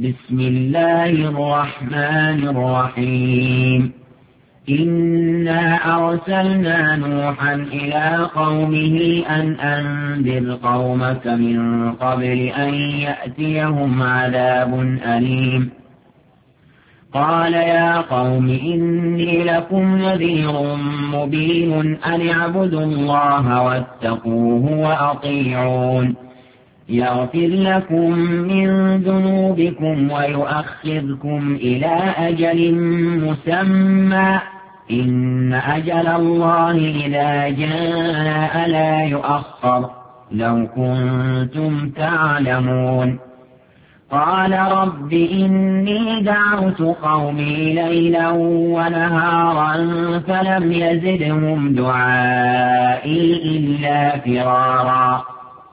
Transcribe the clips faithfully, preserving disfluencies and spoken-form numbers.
بسم الله الرحمن الرحيم إنا أرسلنا نوحا إلى قومه أن أنذر قومك من قبل أن يأتيهم عذاب أليم قال يا قوم إني لكم نذير مبين أن اعبدوا الله واتقوه وأطيعون يغفر لكم من ذنوبكم ويؤخذكم إلى أجل مسمى إن أجل الله إذا جاء لا يؤخر لو كنتم تعلمون قال رب إني دعوت قومي ليلا ونهارا فلم يزدهم دعائي إلا فرارا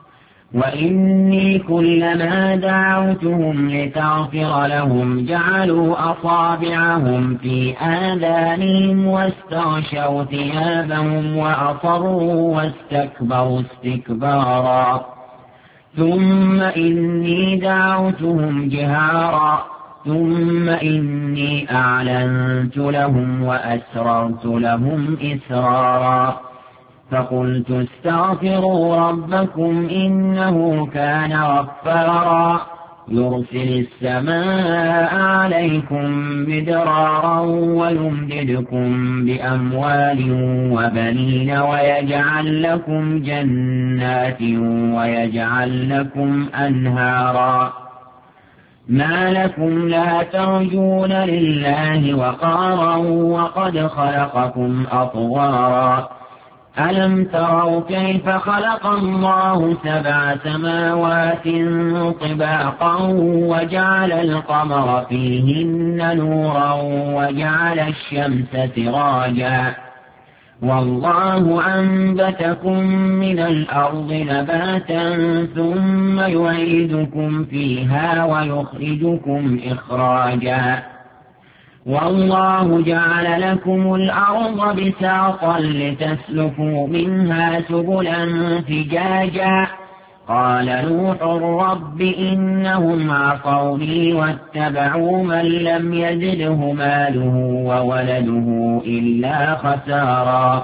وإني كلما دعوتهم لتغفر لهم جعلوا أصابعهم في آذانهم واستغشوا ثيابهم وأصروا واستكبروا استكبارا ثم إني دعوتهم جهارا ثم إني أعلنت لهم وأسررت لهم إسرارا فقلت استغفروا ربكم إنه كان غفارا يرسل السماء عليكم مدرارا ويمددكم بأموال وبنين ويجعل لكم جنات ويجعل لكم أنهارا ما لكم لا ترجون لله وقارا وقد خلقكم أطوارا ألم تروا كيف خلق الله سبع سماوات طباقا وجعل القمر فيهن نورا وجعل الشمس سراجا والله أنبتكم من الأرض نباتا ثم يعيدكم فيها ويخرجكم إخراجا والله جعل لكم الأرض بساطا لتسلكوا منها سبلا فجاجا قال نوح رب إنهم عصوني واتبعوا من لم يزده ماله وولده إلا خسارا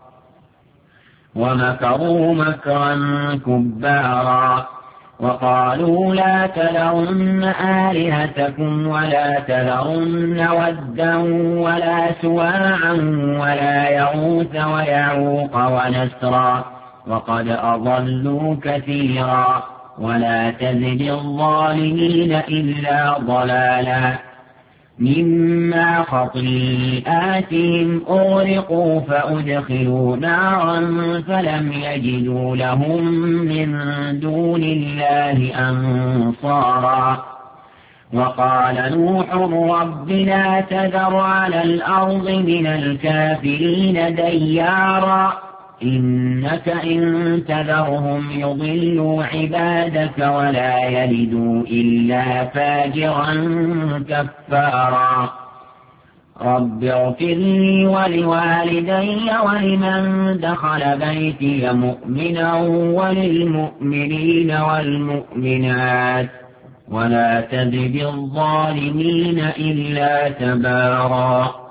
ومكروا مكرا كبارا وقالوا لا تذرن آلهتكم ولا تذرن ودا ولا سواعا ولا يغوث ويعوق ونسرا وقد أضلوا كثيرا ولا تزد الظالمين إلا ضلالا مما خطيئاتهم أغرقوا فأدخلوا نارا فلم يجدوا لهم من دون الله أنصارا وقال نوح رب لا تذر على الأرض من الكافرين ديارا إنك إن تذرهم يضلوا عبادك ولا يلدوا إلا فاجرا كفارا رب اغفر لي ولوالدي ولمن دخل بيتي مؤمنا وللمؤمنين والمؤمنات ولا تزد الظالمين إلا تبارا